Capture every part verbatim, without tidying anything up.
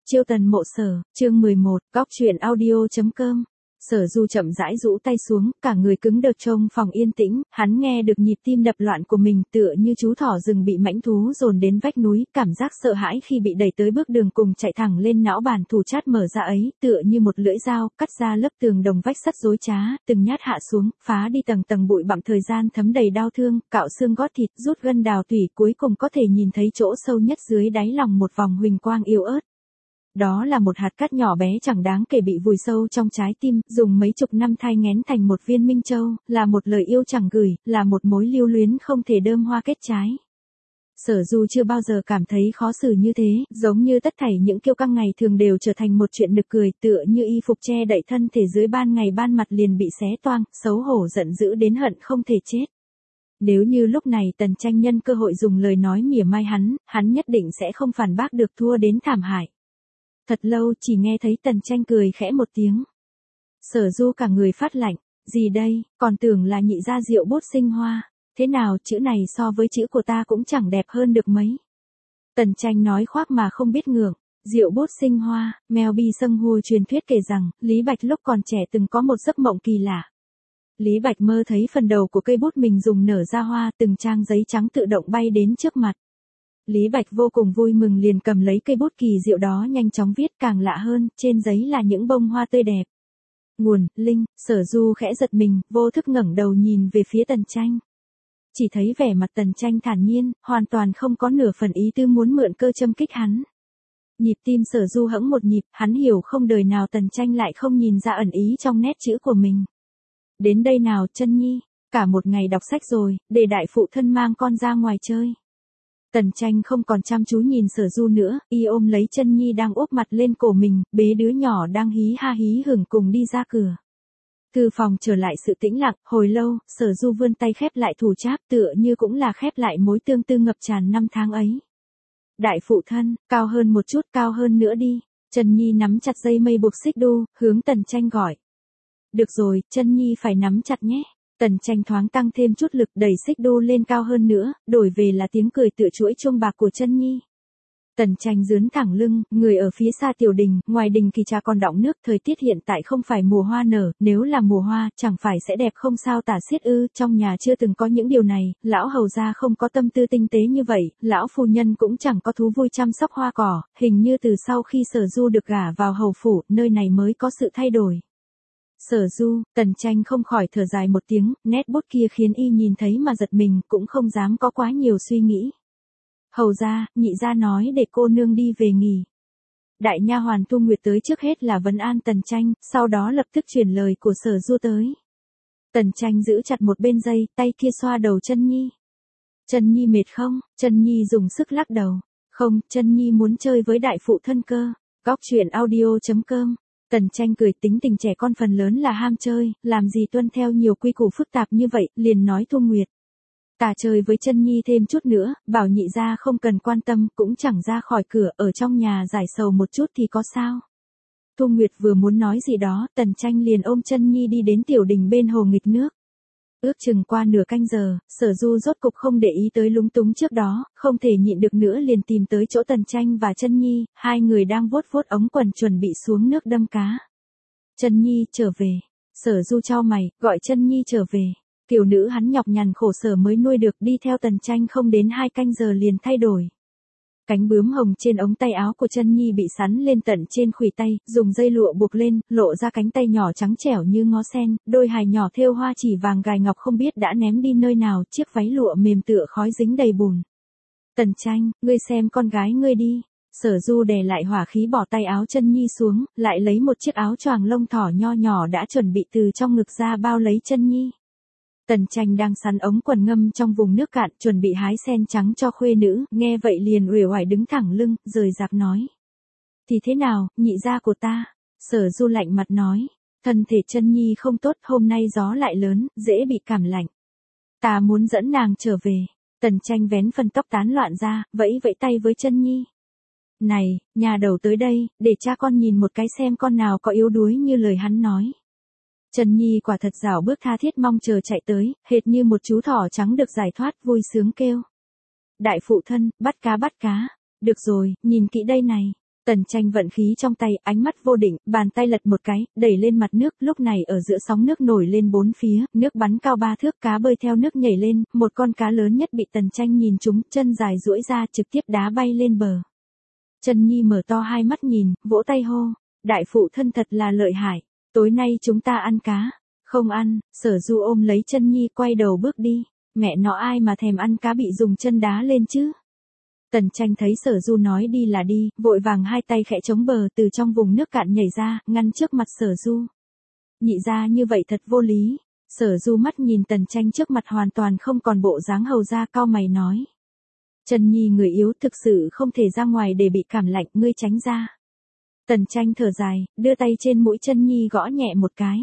Chiêu tần mộ sở, chương mười một, góc truyện audio.com. Sở Du chậm rãi rũ tay xuống, cả người cứng đờ trong phòng yên tĩnh, hắn nghe được nhịp tim đập loạn của mình tựa như chú thỏ rừng bị mãnh thú dồn đến vách núi, cảm giác sợ hãi khi bị đẩy tới bước đường cùng chạy thẳng lên não bàn thủ chát mở ra ấy, tựa như một lưỡi dao, cắt ra lớp tường đồng vách sắt rối trá, từng nhát hạ xuống, phá đi tầng tầng bụi bặm thời gian thấm đầy đau thương, cạo xương gót thịt, rút gân đào tủy, cuối cùng có thể nhìn thấy chỗ sâu nhất dưới đáy lòng một vòng huỳnh quang yếu ớt. Đó là một hạt cát nhỏ bé chẳng đáng kể bị vùi sâu trong trái tim, dùng mấy chục năm thai nghén thành một viên minh châu, là một lời yêu chẳng gửi, là một mối lưu luyến không thể đơm hoa kết trái. Sở Du chưa bao giờ cảm thấy khó xử như thế, giống như tất thảy những kiêu căng ngày thường đều trở thành một chuyện nực cười, tựa như y phục che đậy thân thể dưới ban ngày ban mặt liền bị xé toang, xấu hổ giận dữ đến hận không thể chết. Nếu như lúc này Tần Tranh nhân cơ hội dùng lời nói mỉa mai hắn, hắn nhất định sẽ không phản bác được, thua đến thảm hại. Thật lâu chỉ nghe thấy Tần Tranh cười khẽ một tiếng. Sở Du cả người phát lạnh, gì đây, còn tưởng là nhị gia rượu bút sinh hoa, thế nào chữ này so với chữ của ta cũng chẳng đẹp hơn được mấy. Tần Tranh nói khoác mà không biết ngượng, rượu bút sinh hoa, Mèo Bi Sâng Hùa truyền thuyết kể rằng, Lý Bạch lúc còn trẻ từng có một giấc mộng kỳ lạ. Lý Bạch mơ thấy phần đầu của cây bút mình dùng nở ra hoa, từng trang giấy trắng tự động bay đến trước mặt. Lý Bạch vô cùng vui mừng liền cầm lấy cây bút kỳ diệu đó nhanh chóng viết, càng lạ hơn, trên giấy là những bông hoa tươi đẹp. Nguồn, Linh, Sở Du khẽ giật mình, vô thức ngẩng đầu nhìn về phía Tần Tranh. Chỉ thấy vẻ mặt Tần Tranh thản nhiên, hoàn toàn không có nửa phần ý tư muốn mượn cơ châm kích hắn. Nhịp tim Sở Du hẫng một nhịp, hắn hiểu không đời nào Tần Tranh lại không nhìn ra ẩn ý trong nét chữ của mình. Đến đây nào Chân Nhi, cả một ngày đọc sách rồi, để đại phụ thân mang con ra ngoài chơi. Tần Tranh không còn chăm chú nhìn Sở Du nữa, y ôm lấy Chân Nhi đang úp mặt lên cổ mình, bế đứa nhỏ đang hí ha hí hửng cùng đi ra cửa. Thư phòng trở lại sự tĩnh lặng, hồi lâu, Sở Du vươn tay khép lại thủ cháp, tựa như cũng là khép lại mối tương tư ngập tràn năm tháng ấy. Đại phụ thân, cao hơn một chút, cao hơn nữa đi. Chân Nhi nắm chặt dây mây buộc xích đu, hướng Tần Tranh gọi. Được rồi, Chân Nhi phải nắm chặt nhé. Tần Tranh thoáng tăng thêm chút lực đẩy xích đu lên cao hơn nữa, đổi về là tiếng cười tựa chuỗi chuông bạc của Chân Nhi. Tần Tranh dướn thẳng lưng, người ở phía xa tiểu đình, ngoài đình kỳ trà còn đọng nước, thời tiết hiện tại không phải mùa hoa nở, nếu là mùa hoa, chẳng phải sẽ đẹp không sao tả xiết ư, trong nhà chưa từng có những điều này, lão hầu gia không có tâm tư tinh tế như vậy, lão phu nhân cũng chẳng có thú vui chăm sóc hoa cỏ, hình như từ sau khi Sở Du được gả vào hầu phủ, nơi này mới có sự thay đổi. Sở Du, Tần Tranh không khỏi thở dài một tiếng, nét bút kia khiến y nhìn thấy mà giật mình, cũng không dám có quá nhiều suy nghĩ. Hầu gia, nhị gia nói để cô nương đi về nghỉ. Đại nha hoàn Thu Nguyệt tới trước hết là vấn an Tần Tranh, sau đó lập tức truyền lời của Sở Du tới. Tần Tranh giữ chặt một bên dây, tay kia xoa đầu Chân Nhi. Chân Nhi mệt không? Chân Nhi dùng sức lắc đầu. Không, Chân Nhi muốn chơi với đại phụ thân cơ. Góc truyện audio.com. Tần Tranh cười, tính tình trẻ con phần lớn là ham chơi, làm gì tuân theo nhiều quy củ phức tạp như vậy, liền nói Thu Nguyệt. Ta chơi với Chân Nhi thêm chút nữa, bảo nhị gia không cần quan tâm, cũng chẳng ra khỏi cửa, ở trong nhà giải sầu một chút thì có sao. Thu Nguyệt vừa muốn nói gì đó, Tần Tranh liền ôm Chân Nhi đi đến tiểu đình bên hồ nghịch nước. Ước chừng qua nửa canh giờ, Sở Du rốt cục không để ý tới lúng túng trước đó, không thể nhịn được nữa liền tìm tới chỗ Tần Tranh và Chân Nhi, hai người đang vuốt vuốt ống quần chuẩn bị xuống nước đâm cá. Chân Nhi, trở về. Sở Du chau mày, gọi Chân Nhi trở về. Kiều nữ hắn nhọc nhằn khổ sở mới nuôi được, đi theo Tần Tranh không đến hai canh giờ liền thay đổi. Cánh bướm hồng trên ống tay áo của Chân Nhi bị sắn lên tận trên khuỷu tay, dùng dây lụa buộc lên, lộ ra cánh tay nhỏ trắng trẻo như ngó sen, đôi hài nhỏ thêu hoa chỉ vàng gài ngọc không biết đã ném đi nơi nào, chiếc váy lụa mềm tựa khói dính đầy bùn. Tần Tranh, ngươi xem con gái ngươi đi. Sở Du đè lại hỏa khí bỏ tay áo Chân Nhi xuống, lại lấy một chiếc áo choàng lông thỏ nho nhỏ đã chuẩn bị từ trong ngực ra bao lấy Chân Nhi. Tần Tranh đang sắn ống quần ngâm trong vùng nước cạn, chuẩn bị hái sen trắng cho khuê nữ, nghe vậy liền uể oải đứng thẳng lưng, rời rạc nói. Thì thế nào, nhị gia của ta? Sở Du lạnh mặt nói. Thân thể Chân Nhi không tốt, hôm nay gió lại lớn, dễ bị cảm lạnh. Ta muốn dẫn nàng trở về. Tần Tranh vén phần tóc tán loạn ra, vẫy vẫy tay với Chân Nhi. Này, nhà đầu tới đây, để cha con nhìn một cái xem con nào có yếu đuối như lời hắn nói. Chân Nhi quả thật rảo bước tha thiết mong chờ chạy tới, hệt như một chú thỏ trắng được giải thoát, vui sướng kêu. Đại phụ thân, bắt cá bắt cá. Được rồi, nhìn kỹ đây này. Tần Tranh vận khí trong tay, ánh mắt vô định, bàn tay lật một cái, đẩy lên mặt nước, lúc này ở giữa sóng nước nổi lên bốn phía, nước bắn cao ba thước, cá bơi theo nước nhảy lên, một con cá lớn nhất bị Tần Tranh nhìn trúng, chân dài duỗi ra trực tiếp đá bay lên bờ. Chân Nhi mở to hai mắt nhìn, vỗ tay hô, đại phụ thân thật là lợi hại, tối nay chúng ta ăn cá. Không ăn, Sở Du ôm lấy Chân Nhi quay đầu bước đi, mẹ nó ai mà thèm ăn cá bị dùng chân đá lên chứ. Tần Tranh thấy Sở Du nói đi là đi, vội vàng hai tay khẽ chống bờ từ trong vùng nước cạn nhảy ra, ngăn trước mặt Sở Du. Nhị ra như vậy thật vô lý. Sở Du mắt nhìn Tần Tranh trước mặt hoàn toàn không còn bộ dáng hầu ra, cau mày nói. Chân Nhi người yếu thực sự không thể ra ngoài để bị cảm lạnh, ngươi tránh ra. Tần Tranh thở dài, đưa tay trên mũi Chân Nhi gõ nhẹ một cái.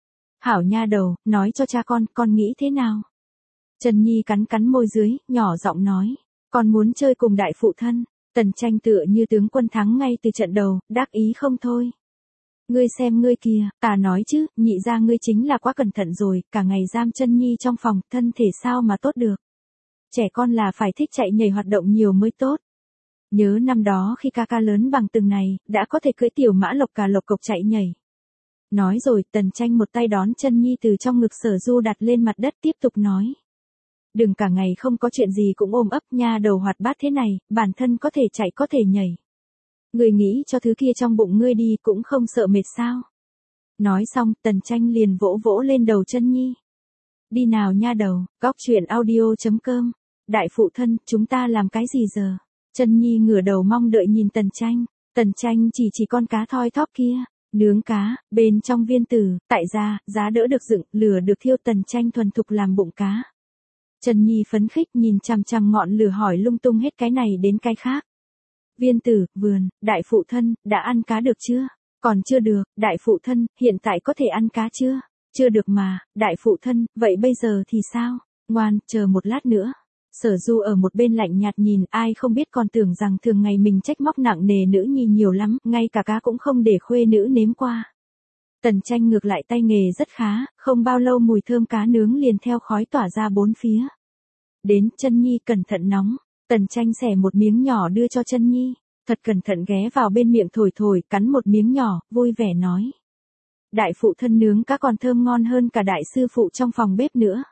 Hảo nha đầu, nói cho cha con, con nghĩ thế nào? Chân Nhi cắn cắn môi dưới, nhỏ giọng nói. Con muốn chơi cùng đại phụ thân. Tần Tranh tựa như tướng quân thắng ngay từ trận đầu, đắc ý không thôi. Ngươi xem ngươi kìa, ta nói chứ, nhị ra ngươi chính là quá cẩn thận rồi, cả ngày giam Chân Nhi trong phòng, thân thể sao mà tốt được. Trẻ con là phải thích chạy nhảy hoạt động nhiều mới tốt. Nhớ năm đó khi ca ca lớn bằng từng này, đã có thể cưỡi tiểu mã lộc cà lộc cộc chạy nhảy. Nói rồi, Tần Tranh một tay đón Chân Nhi từ trong ngực Sở Du đặt lên mặt đất tiếp tục nói. Đừng cả ngày không có chuyện gì cũng ôm ấp nha đầu hoạt bát thế này, bản thân có thể chạy có thể nhảy. Người nghĩ cho thứ kia trong bụng ngươi đi cũng không sợ mệt sao. Nói xong, Tần Tranh liền vỗ vỗ lên đầu Chân Nhi. Đi nào nha đầu, góc truyện audio chấm com. Đại phụ thân, chúng ta làm cái gì giờ? Chân Nhi ngửa đầu mong đợi nhìn Tần Tranh. Tần Tranh chỉ chỉ con cá thoi thóp kia. Nướng cá, bên trong viên tử, tại gia, giá đỡ được dựng, lửa được thiêu. Tần Tranh thuần thục làm bụng cá. Chân Nhi phấn khích nhìn chằm chằm ngọn lửa hỏi lung tung hết cái này đến cái khác. Viên tử, vườn, đại phụ thân, đã ăn cá được chưa? Còn chưa được, đại phụ thân, hiện tại có thể ăn cá chưa? Chưa được mà, đại phụ thân, vậy bây giờ thì sao? Ngoan, chờ một lát nữa. Sở Du ở một bên lạnh nhạt nhìn, ai không biết còn tưởng rằng thường ngày mình trách móc nặng nề nữ nhi nhiều lắm, ngay cả cá cũng không để khuê nữ nếm qua. Tần Tranh ngược lại tay nghề rất khá, không bao lâu mùi thơm cá nướng liền theo khói tỏa ra bốn phía. Đến, Chân Nhi cẩn thận nóng. Tần Tranh xẻ một miếng nhỏ đưa cho Chân Nhi, thật cẩn thận ghé vào bên miệng thổi thổi, cắn một miếng nhỏ, vui vẻ nói. Đại phụ thân nướng cá còn thơm ngon hơn cả đại sư phụ trong phòng bếp nữa.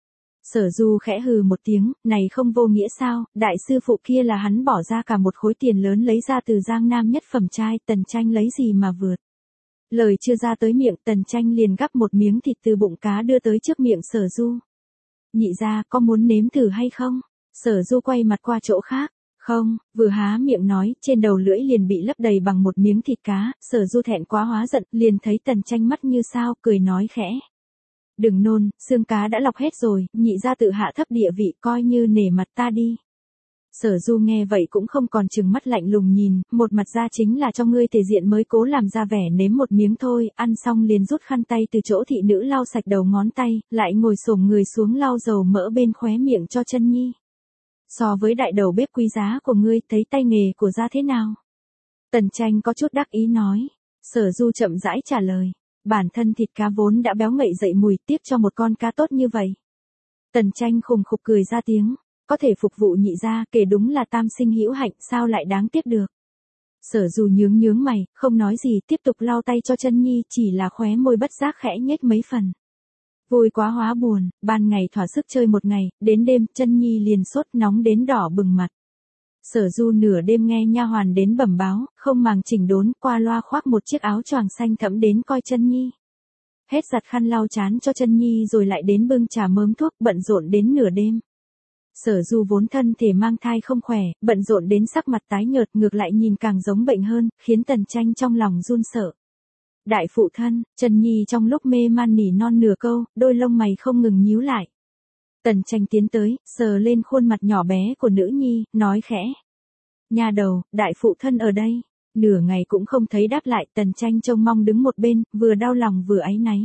Sở Du khẽ hừ một tiếng, này không vô nghĩa sao, đại sư phụ kia là hắn bỏ ra cả một khối tiền lớn lấy ra từ Giang Nam nhất phẩm trai, Tần Tranh lấy gì mà vượt. Lời chưa ra tới miệng, Tần Tranh liền gắp một miếng thịt từ bụng cá đưa tới trước miệng Sở Du. Nhị ra, có muốn nếm thử hay không? Sở Du quay mặt qua chỗ khác. Không, vừa há miệng nói, trên đầu lưỡi liền bị lấp đầy bằng một miếng thịt cá. Sở Du thẹn quá hóa giận, liền thấy Tần Tranh mắt như sao, cười nói khẽ. Đừng nôn, xương cá đã lọc hết rồi, nhị ra tự hạ thấp địa vị, coi như nể mặt ta đi. Sở Du nghe vậy cũng không còn trừng mắt lạnh lùng nhìn, một mặt ra chính là cho ngươi thể diện mới cố làm ra vẻ nếm một miếng thôi, ăn xong liền rút khăn tay từ chỗ thị nữ lau sạch đầu ngón tay, lại ngồi xổm người xuống lau dầu mỡ bên khóe miệng cho Chân Nhi. So với đại đầu bếp quý giá của ngươi, thấy tay nghề của gia thế nào? Tần Tranh có chút đắc ý nói. Sở Du chậm rãi trả lời. Bản thân thịt cá vốn đã béo ngậy dậy mùi, tiếp cho một con cá tốt như vậy. Tần Tranh khùng khục cười ra tiếng. Có thể phục vụ nhị gia, kể đúng là tam sinh hữu hạnh, sao lại đáng tiếc được. Sở Du nhướng nhướng mày, không nói gì, tiếp tục lau tay cho Chân Nhi, chỉ là khóe môi bất giác khẽ nhếch mấy phần. Vui quá hóa buồn, ban ngày thỏa sức chơi một ngày, đến đêm, Chân Nhi liền sốt nóng đến đỏ bừng mặt. Sở Du nửa đêm nghe nha hoàn đến bẩm báo, không màng chỉnh đốn, qua loa khoác một chiếc áo choàng xanh thẫm đến coi Chân Nhi. Hết giặt khăn lau chán cho Chân Nhi rồi lại đến bưng trà mớm thuốc, bận rộn đến nửa đêm. Sở Du vốn thân thể mang thai không khỏe, bận rộn đến sắc mặt tái nhợt, ngược lại nhìn càng giống bệnh hơn, khiến Tần Tranh trong lòng run sợ. Đại phụ thân, Chân Nhi trong lúc mê man nỉ non nửa câu, đôi lông mày không ngừng nhíu lại. Tần Tranh tiến tới, sờ lên khuôn mặt nhỏ bé của nữ nhi, nói khẽ. Nha đầu, đại phụ thân ở đây. Nửa ngày cũng không thấy đáp lại, Tần Tranh trông mong đứng một bên, vừa đau lòng vừa áy náy.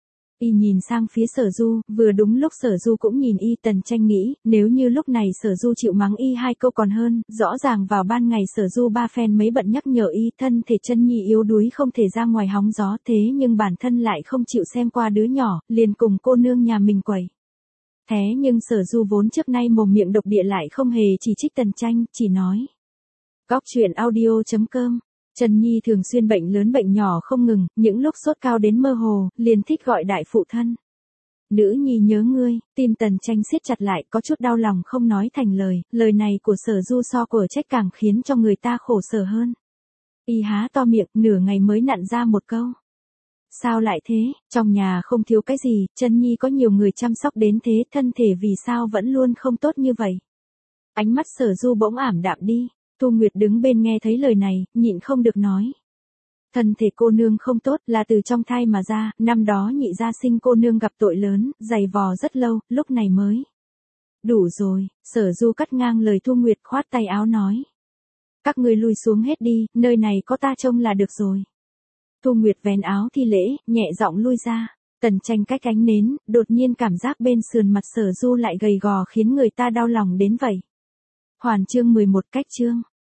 Y nhìn sang phía Sở Du, vừa đúng lúc Sở Du cũng nhìn y. Tần Tranh nghĩ, nếu như lúc này Sở Du chịu mắng y hai câu còn hơn, rõ ràng vào ban ngày Sở Du ba phen mấy bận nhắc nhở y, thân thể Chân Nhi yếu đuối không thể ra ngoài hóng gió, thế nhưng bản thân lại không chịu xem qua đứa nhỏ, liền cùng cô nương nhà mình quẩy. Thế nhưng Sở Du vốn trước nay mồm miệng độc địa lại không hề chỉ trích Tần Tranh, chỉ nói. Góc truyện audio chấm com Trần Nhi thường xuyên bệnh lớn bệnh nhỏ không ngừng, những lúc sốt cao đến mơ hồ, liền thích gọi đại phụ thân. Nữ nhi nhớ ngươi, tim Tần Tranh siết chặt lại, có chút đau lòng không nói thành lời, lời này của Sở Du so của trách càng khiến cho người ta khổ sở hơn. Y há to miệng, nửa ngày mới nặn ra một câu. Sao lại thế, trong nhà không thiếu cái gì, Trân Nhi có nhiều người chăm sóc đến thế, thân thể vì sao vẫn luôn không tốt như vậy. Ánh mắt Sở Du bỗng ảm đạm đi, Thu Nguyệt đứng bên nghe thấy lời này, nhịn không được nói. Thân thể cô nương không tốt là từ trong thai mà ra, năm đó nhị gia sinh cô nương gặp tội lớn, dày vò rất lâu, lúc này mới. Đủ rồi, Sở Du cắt ngang lời Thu Nguyệt khoát tay áo nói. Các ngươi lui xuống hết đi, nơi này có ta trông là được rồi. Thu Nguyệt vén áo thi lễ, nhẹ giọng lui ra. Tần Tranh cách ánh nến, đột nhiên cảm giác bên sườn mặt Sở Du lại gầy gò khiến người ta đau lòng đến vậy. Hoàn chương mười một cách chương.